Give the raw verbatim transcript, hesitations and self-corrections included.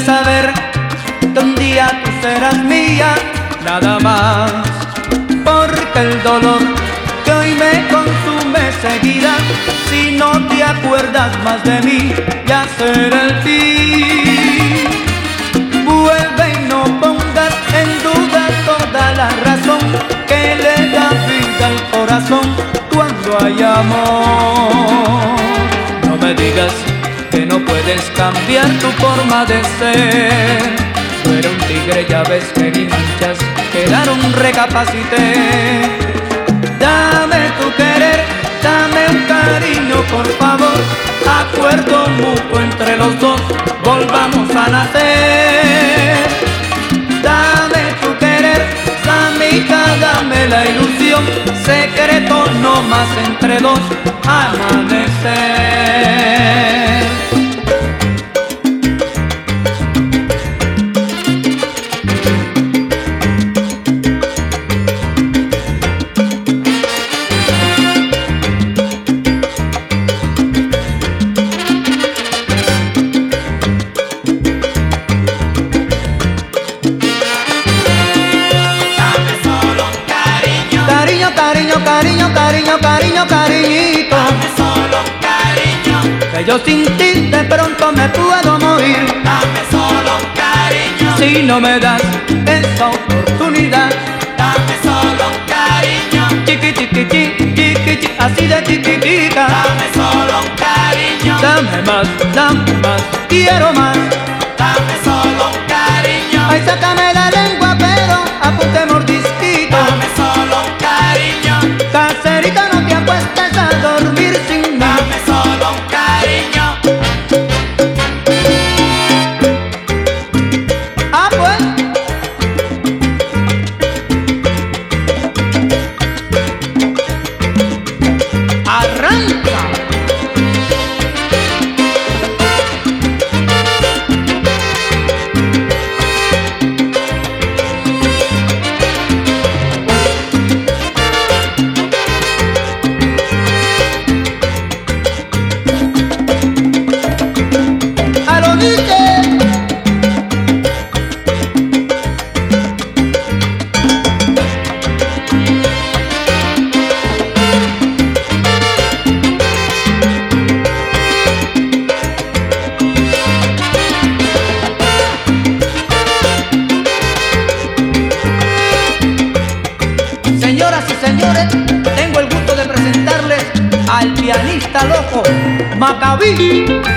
saber que un día tú serás mía, nada más. Porque el dolor que hoy me consume seguirá si no te acuerdas más de mí, ya será el fin. Vuelve y no pongas en duda toda la razón que le da vida al corazón cuando hay amor. No me digas que no puedes cambiar tu forma de ser. Tú eres un tigre, ya ves que ni manchas quedaron, recapacité. Dame tu querer, dame un cariño, por favor. Acuerdo mutuo entre los dos, volvamos a nacer. Dame tu querer, amita, dame la ilusión. Secreto no más entre dos, amanecer. Cariño, cariño, cariño, cariño, cariñito. Dame solo un cariño, que yo sin ti de pronto me puedo morir. Dame solo un cariño, si no me das esa oportunidad. Dame solo un cariño, chiqui, chiqui, chiqui, chiqui, chiqui, así de chiquitica. Dame solo un cariño, dame más, dame más, quiero más. Dame solo un cariño, ay, sácame la lengua, pero apunte mordisquito. Dame solo un cariño, caserita, no te acuestes a dormir sin mí. Dame solo un cariño. Ah, pues. Arranca. Señoras y señores, tengo el gusto de presentarles al pianista loco Macabí.